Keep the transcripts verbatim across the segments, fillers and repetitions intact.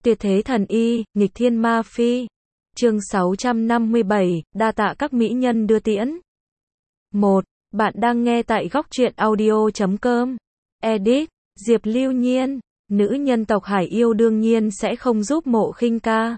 Tuyệt thế thần y, nghịch thiên ma phi. Chương sáu trăm năm mươi bảy, đa tạ các mỹ nhân đưa tiễn. một. Bạn đang nghe tại góc truyện audio chấm com. Edit, Diệp Lưu Nhiên. Nữ nhân tộc Hải Yêu đương nhiên sẽ không giúp Mộ Khinh Ca.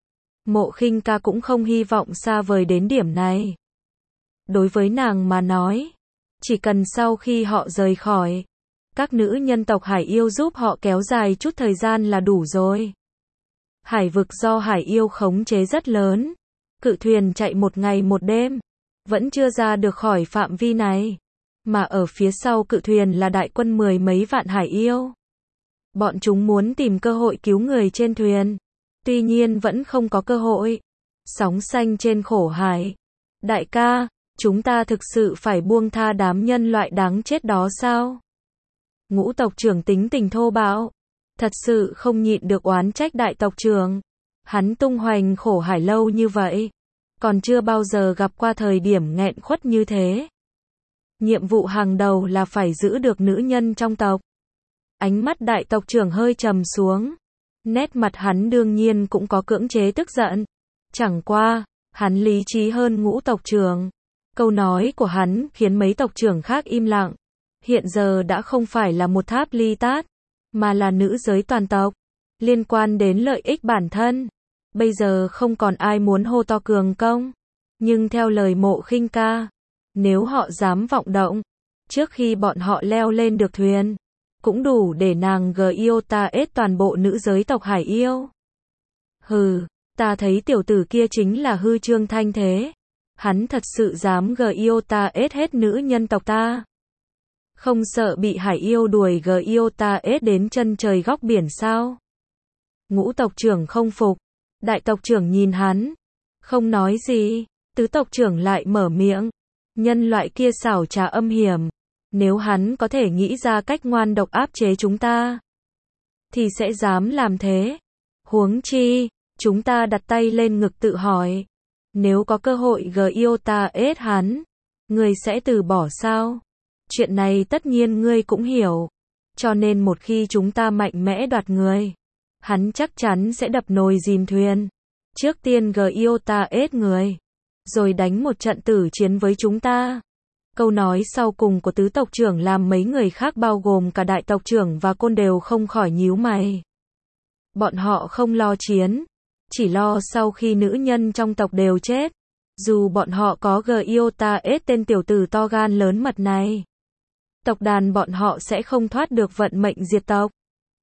Mộ Khinh Ca cũng không hy vọng xa vời đến điểm này. Đối với nàng mà nói, chỉ cần sau khi họ rời khỏi, các nữ nhân tộc Hải Yêu giúp họ kéo dài chút thời gian là đủ rồi. Hải vực do Hải Yêu khống chế rất lớn, cự thuyền chạy một ngày một đêm, vẫn chưa ra được khỏi phạm vi này. Mà ở phía sau cự thuyền là đại quân mười mấy vạn Hải Yêu. Bọn chúng muốn tìm cơ hội cứu người trên thuyền, tuy nhiên vẫn không có cơ hội. Sóng xanh trên khổ hải. Đại ca, chúng ta thực sự phải buông tha đám nhân loại đáng chết đó sao? Ngũ tộc trưởng tính tình thô bạo, thật sự không nhịn được oán trách đại tộc trưởng. Hắn tung hoành khổ hải lâu như vậy, còn chưa bao giờ gặp qua thời điểm nghẹn khuất như thế. Nhiệm vụ hàng đầu là phải giữ được nữ nhân trong tộc. Ánh mắt đại tộc trưởng hơi trầm xuống. Nét mặt hắn đương nhiên cũng có cưỡng chế tức giận. Chẳng qua, hắn lý trí hơn ngũ tộc trưởng. Câu nói của hắn khiến mấy tộc trưởng khác im lặng. Hiện giờ đã không phải là một tháp ly tát, mà là nữ giới toàn tộc. Liên quan đến lợi ích bản thân. Bây giờ không còn ai muốn hô to cường công. Nhưng theo lời Mộ Khinh Ca, nếu họ dám vọng động, trước khi bọn họ leo lên được thuyền, cũng đủ để nàng gờ yêu ta ết toàn bộ nữ giới tộc Hải Yêu. Hừ, ta thấy tiểu tử kia chính là hư trương thanh thế. Hắn thật sự dám gờ yêu ta ết hết nữ nhân tộc ta. Không sợ bị Hải Yêu đuổi gờ yêu ta ết đến chân trời góc biển sao? Ngũ tộc trưởng không phục. Đại tộc trưởng nhìn hắn, không nói gì. Tứ tộc trưởng lại mở miệng. Nhân loại kia xảo trá âm hiểm. Nếu hắn có thể nghĩ ra cách ngoan độc áp chế chúng ta, thì sẽ dám làm thế. Huống chi, chúng ta đặt tay lên ngực tự hỏi, nếu có cơ hội gờ yêu ta ết hắn, ngươi sẽ từ bỏ sao? Chuyện này tất nhiên ngươi cũng hiểu. Cho nên một khi chúng ta mạnh mẽ đoạt người, hắn chắc chắn sẽ đập nồi dìm thuyền. Trước tiên gờ yêu ta ết người, rồi đánh một trận tử chiến với chúng ta. Câu nói sau cùng của tứ tộc trưởng làm mấy người khác bao gồm cả đại tộc trưởng và côn đều không khỏi nhíu mày. Bọn họ không lo chiến, chỉ lo sau khi nữ nhân trong tộc đều chết. Dù bọn họ có gờ yêu ta ết tên tiểu tử to gan lớn mật này, tộc đàn bọn họ sẽ không thoát được vận mệnh diệt tộc.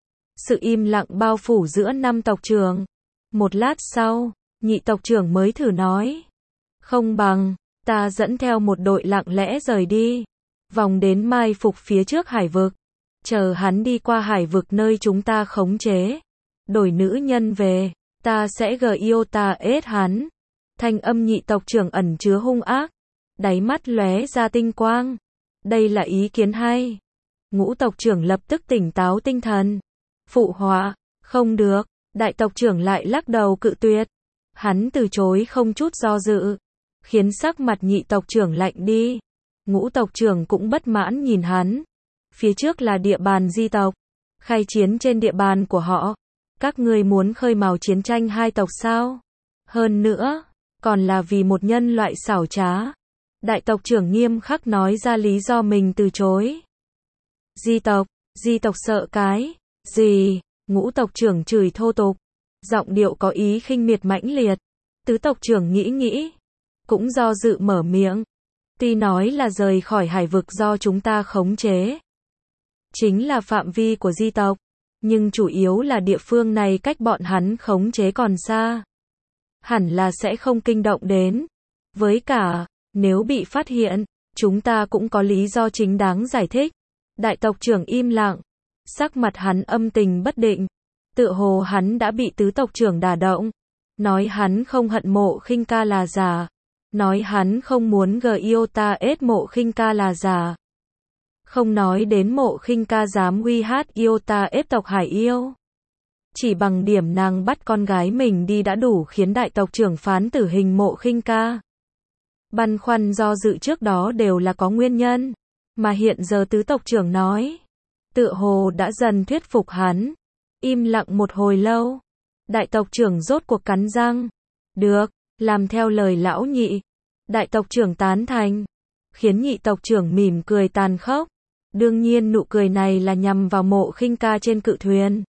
Sự im lặng bao phủ giữa năm tộc trưởng. Một lát sau, nhị tộc trưởng mới thử nói. Không bằng, ta dẫn theo một đội lặng lẽ rời đi, vòng đến mai phục phía trước hải vực, chờ hắn đi qua hải vực nơi chúng ta khống chế, đổi nữ nhân về, ta sẽ gờ yêu ta ết hắn. Thanh âm nhị tộc trưởng ẩn chứa hung ác, đáy mắt lóe ra tinh quang. Đây là ý kiến hay. Ngũ tộc trưởng lập tức tỉnh táo tinh thần. Phụ họa, không được. Đại tộc trưởng lại lắc đầu cự tuyệt. Hắn từ chối không chút do dự, khiến sắc mặt nhị tộc trưởng lạnh đi. Ngũ tộc trưởng cũng bất mãn nhìn hắn. Phía trước là địa bàn di tộc, khai chiến trên địa bàn của họ. Các ngươi muốn khơi mào chiến tranh hai tộc sao? Hơn nữa, còn là vì một nhân loại xảo trá. Đại tộc trưởng nghiêm khắc nói ra lý do mình từ chối. Di tộc, di tộc sợ cái gì? Ngũ tộc trưởng chửi thô tục, giọng điệu có ý khinh miệt mãnh liệt. Tứ tộc trưởng nghĩ nghĩ, cũng do dự mở miệng. Tuy nói là rời khỏi hải vực do chúng ta khống chế, chính là phạm vi của di tộc, nhưng chủ yếu là địa phương này cách bọn hắn khống chế còn xa. Hẳn là sẽ không kinh động đến. Với cả, nếu bị phát hiện, chúng ta cũng có lý do chính đáng giải thích. Đại tộc trưởng im lặng, sắc mặt hắn âm tình bất định. Tựa hồ hắn đã bị tứ tộc trưởng đả động. Nói hắn không hận Mộ Khinh Ca là giả. Nói hắn không muốn gờ yêu ta ết Mộ Khinh Ca là giả. Không nói đến Mộ Khinh Ca dám uy hát yêu ta ết tộc Hải Yêu. Chỉ bằng điểm nàng bắt con gái mình đi đã đủ khiến đại tộc trưởng phán tử hình Mộ Khinh Ca. Băn khoăn do dự trước đó đều là có nguyên nhân, mà hiện giờ tứ tộc trưởng nói, tựa hồ đã dần thuyết phục hắn. Im lặng một hồi lâu, Đại tộc trưởng rốt cuộc cắn răng. Được, làm theo lời lão nhị. Đại tộc trưởng tán thành. Khiến nhị tộc trưởng mỉm cười tàn khốc. Đương nhiên nụ cười này là nhằm vào Mộ Khinh Ca trên cự thuyền.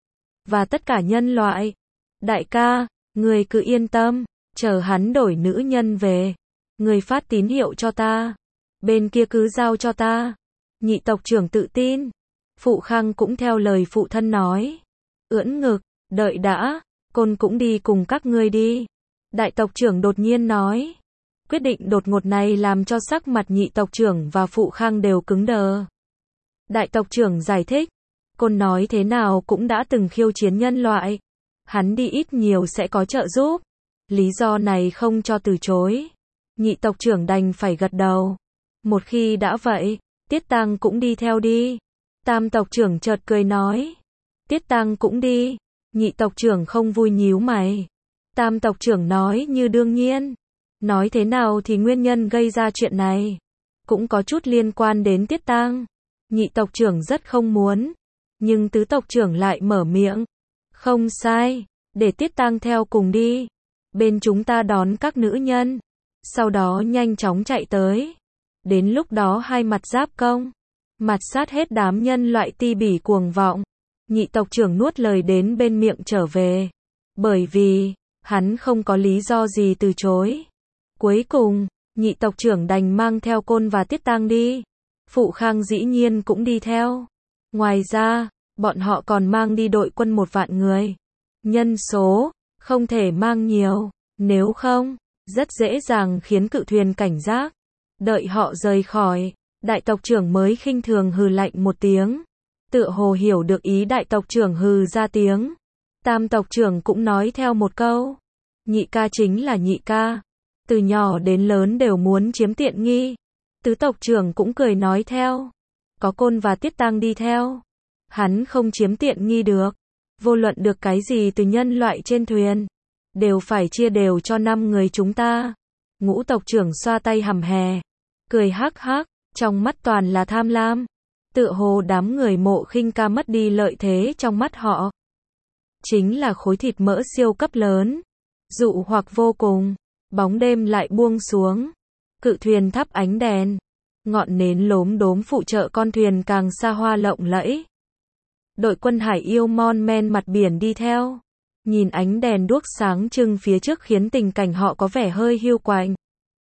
Và tất cả nhân loại. Đại ca, người cứ yên tâm, chờ hắn đổi nữ nhân về. Người phát tín hiệu cho ta. Bên kia cứ giao cho ta. Nhị tộc trưởng tự tin. Phụ Khang cũng theo lời phụ thân nói. Ưỡn ngực, đợi đã, Côn cũng đi cùng các ngươi đi. Đại tộc trưởng đột nhiên nói. Quyết định đột ngột này làm cho sắc mặt nhị tộc trưởng và Phụ Khang đều cứng đờ. Đại tộc trưởng giải thích. Côn nói thế nào cũng đã từng khiêu chiến nhân loại. Hắn đi ít nhiều sẽ có trợ giúp. Lý do này không cho từ chối. Nhị tộc trưởng đành phải gật đầu. Một khi đã vậy, Tiết Tăng cũng đi theo đi. Tam tộc trưởng chợt cười nói. Tiết Tăng cũng đi. Nhị tộc trưởng không vui nhíu mày. Tam tộc trưởng nói như đương nhiên. Nói thế nào thì nguyên nhân gây ra chuyện này cũng có chút liên quan đến Tiết Tăng. Nhị tộc trưởng rất không muốn. Nhưng tứ tộc trưởng lại mở miệng. Không sai, để Tiết Tăng theo cùng đi. Bên chúng ta đón các nữ nhân. Sau đó nhanh chóng chạy tới. Đến lúc đó hai mặt giáp công. Mặt sát hết đám nhân loại ti bỉ cuồng vọng. Nhị tộc trưởng nuốt lời đến bên miệng trở về. Bởi vì, hắn không có lý do gì từ chối. Cuối cùng, nhị tộc trưởng đành mang theo Côn và Tiết Tăng đi. Phụ Khang dĩ nhiên cũng đi theo. Ngoài ra, bọn họ còn mang đi đội quân một vạn người. Nhân số, không thể mang nhiều. Nếu không, rất dễ dàng khiến cự thuyền cảnh giác. Đợi họ rời khỏi, đại tộc trưởng mới khinh thường hừ lạnh một tiếng. Tựa hồ hiểu được ý đại tộc trưởng hừ ra tiếng. Tam tộc trưởng cũng nói theo một câu. Nhị ca chính là nhị ca. Từ nhỏ đến lớn đều muốn chiếm tiện nghi. Tứ tộc trưởng cũng cười nói theo. Có Côn và Tiết Tăng đi theo. Hắn không chiếm tiện nghi được. Vô luận được cái gì từ nhân loại trên thuyền. Đều phải chia đều cho năm người chúng ta. Ngũ tộc trưởng xoa tay hầm hè. Cười hắc hắc, trong mắt toàn là tham lam. Tựa hồ đám người Mộ Khinh Ca mất đi lợi thế trong mắt họ. Chính là khối thịt mỡ siêu cấp lớn. Dụ hoặc vô cùng. Bóng đêm lại buông xuống. Cự thuyền thắp ánh đèn. Ngọn nến lốm đốm phụ trợ con thuyền càng xa hoa lộng lẫy. Đội quân hải yêu mon men mặt biển đi theo. Nhìn ánh đèn đuốc sáng trưng phía trước khiến tình cảnh họ có vẻ hơi hiu quạnh.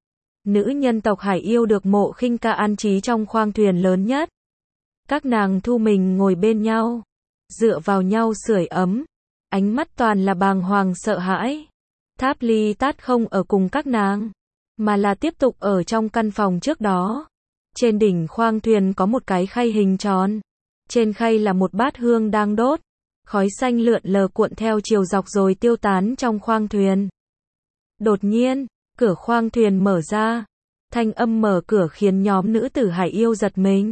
Nữ nhân tộc hải yêu được Mộ Khinh Ca an trí trong khoang thuyền lớn nhất. Các nàng thu mình ngồi bên nhau. Dựa vào nhau sưởi ấm. Ánh mắt toàn là bàng hoàng sợ hãi. Tháp Ly Tát không ở cùng các nàng. Mà là tiếp tục ở trong căn phòng trước đó. Trên đỉnh khoang thuyền có một cái khay hình tròn. Trên khay là một bát hương đang đốt. Khói xanh lượn lờ cuộn theo chiều dọc rồi tiêu tán trong khoang thuyền. Đột nhiên, cửa khoang thuyền mở ra. Thanh âm mở cửa khiến nhóm nữ tử hải yêu giật mình.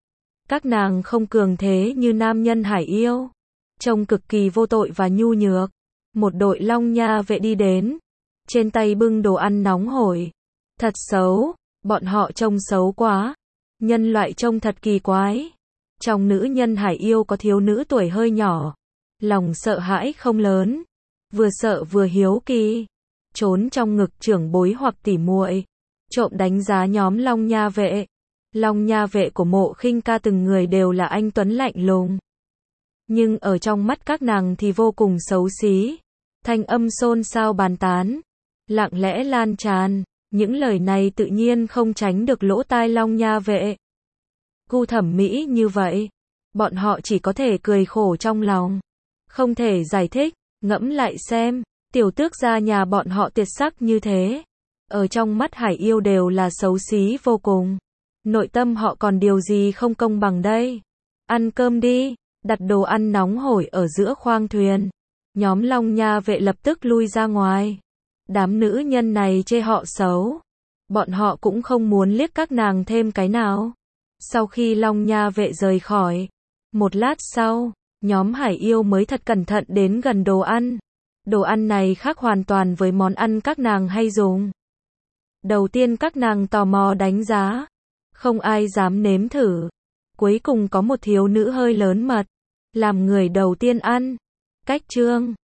Các nàng không cường thế như nam nhân hải yêu. Trông cực kỳ vô tội và nhu nhược. Một đội long nha vệ đi đến. Trên tay bưng đồ ăn nóng hổi. Thật xấu, bọn họ trông xấu quá. Nhân loại trông thật kỳ quái. Trong nữ nhân hải yêu có thiếu nữ tuổi hơi nhỏ. Lòng sợ hãi không lớn. Vừa sợ vừa hiếu kỳ. Trốn trong ngực trưởng bối hoặc tỉ muội. Trộm đánh giá nhóm long nha vệ. Long nha vệ của Mộ Khinh Ca từng người đều là anh tuấn lạnh lùng. Nhưng ở trong mắt các nàng thì vô cùng xấu xí. Thanh âm xôn xao bàn tán. Lặng lẽ lan tràn. Những lời này tự nhiên không tránh được lỗ tai long nha vệ. Gu thẩm mỹ như vậy. Bọn họ chỉ có thể cười khổ trong lòng. Không thể giải thích. Ngẫm lại xem. Tiểu tước gia nhà bọn họ tuyệt sắc như thế. Ở trong mắt hải yêu đều là xấu xí vô cùng. Nội tâm họ còn điều gì không công bằng đây? Ăn cơm đi. Đặt đồ ăn nóng hổi ở giữa khoang thuyền. Nhóm long nha vệ lập tức lui ra ngoài. Đám nữ nhân này chê họ xấu. Bọn họ cũng không muốn liếc các nàng thêm cái nào. Sau khi long nha vệ rời khỏi. Một lát sau, nhóm hải yêu mới thật cẩn thận đến gần đồ ăn. Đồ ăn này khác hoàn toàn với món ăn các nàng hay dùng. Đầu tiên các nàng tò mò đánh giá. Không ai dám nếm thử. Cuối cùng có một thiếu nữ hơi lớn mật. Làm người đầu tiên ăn. Cách chương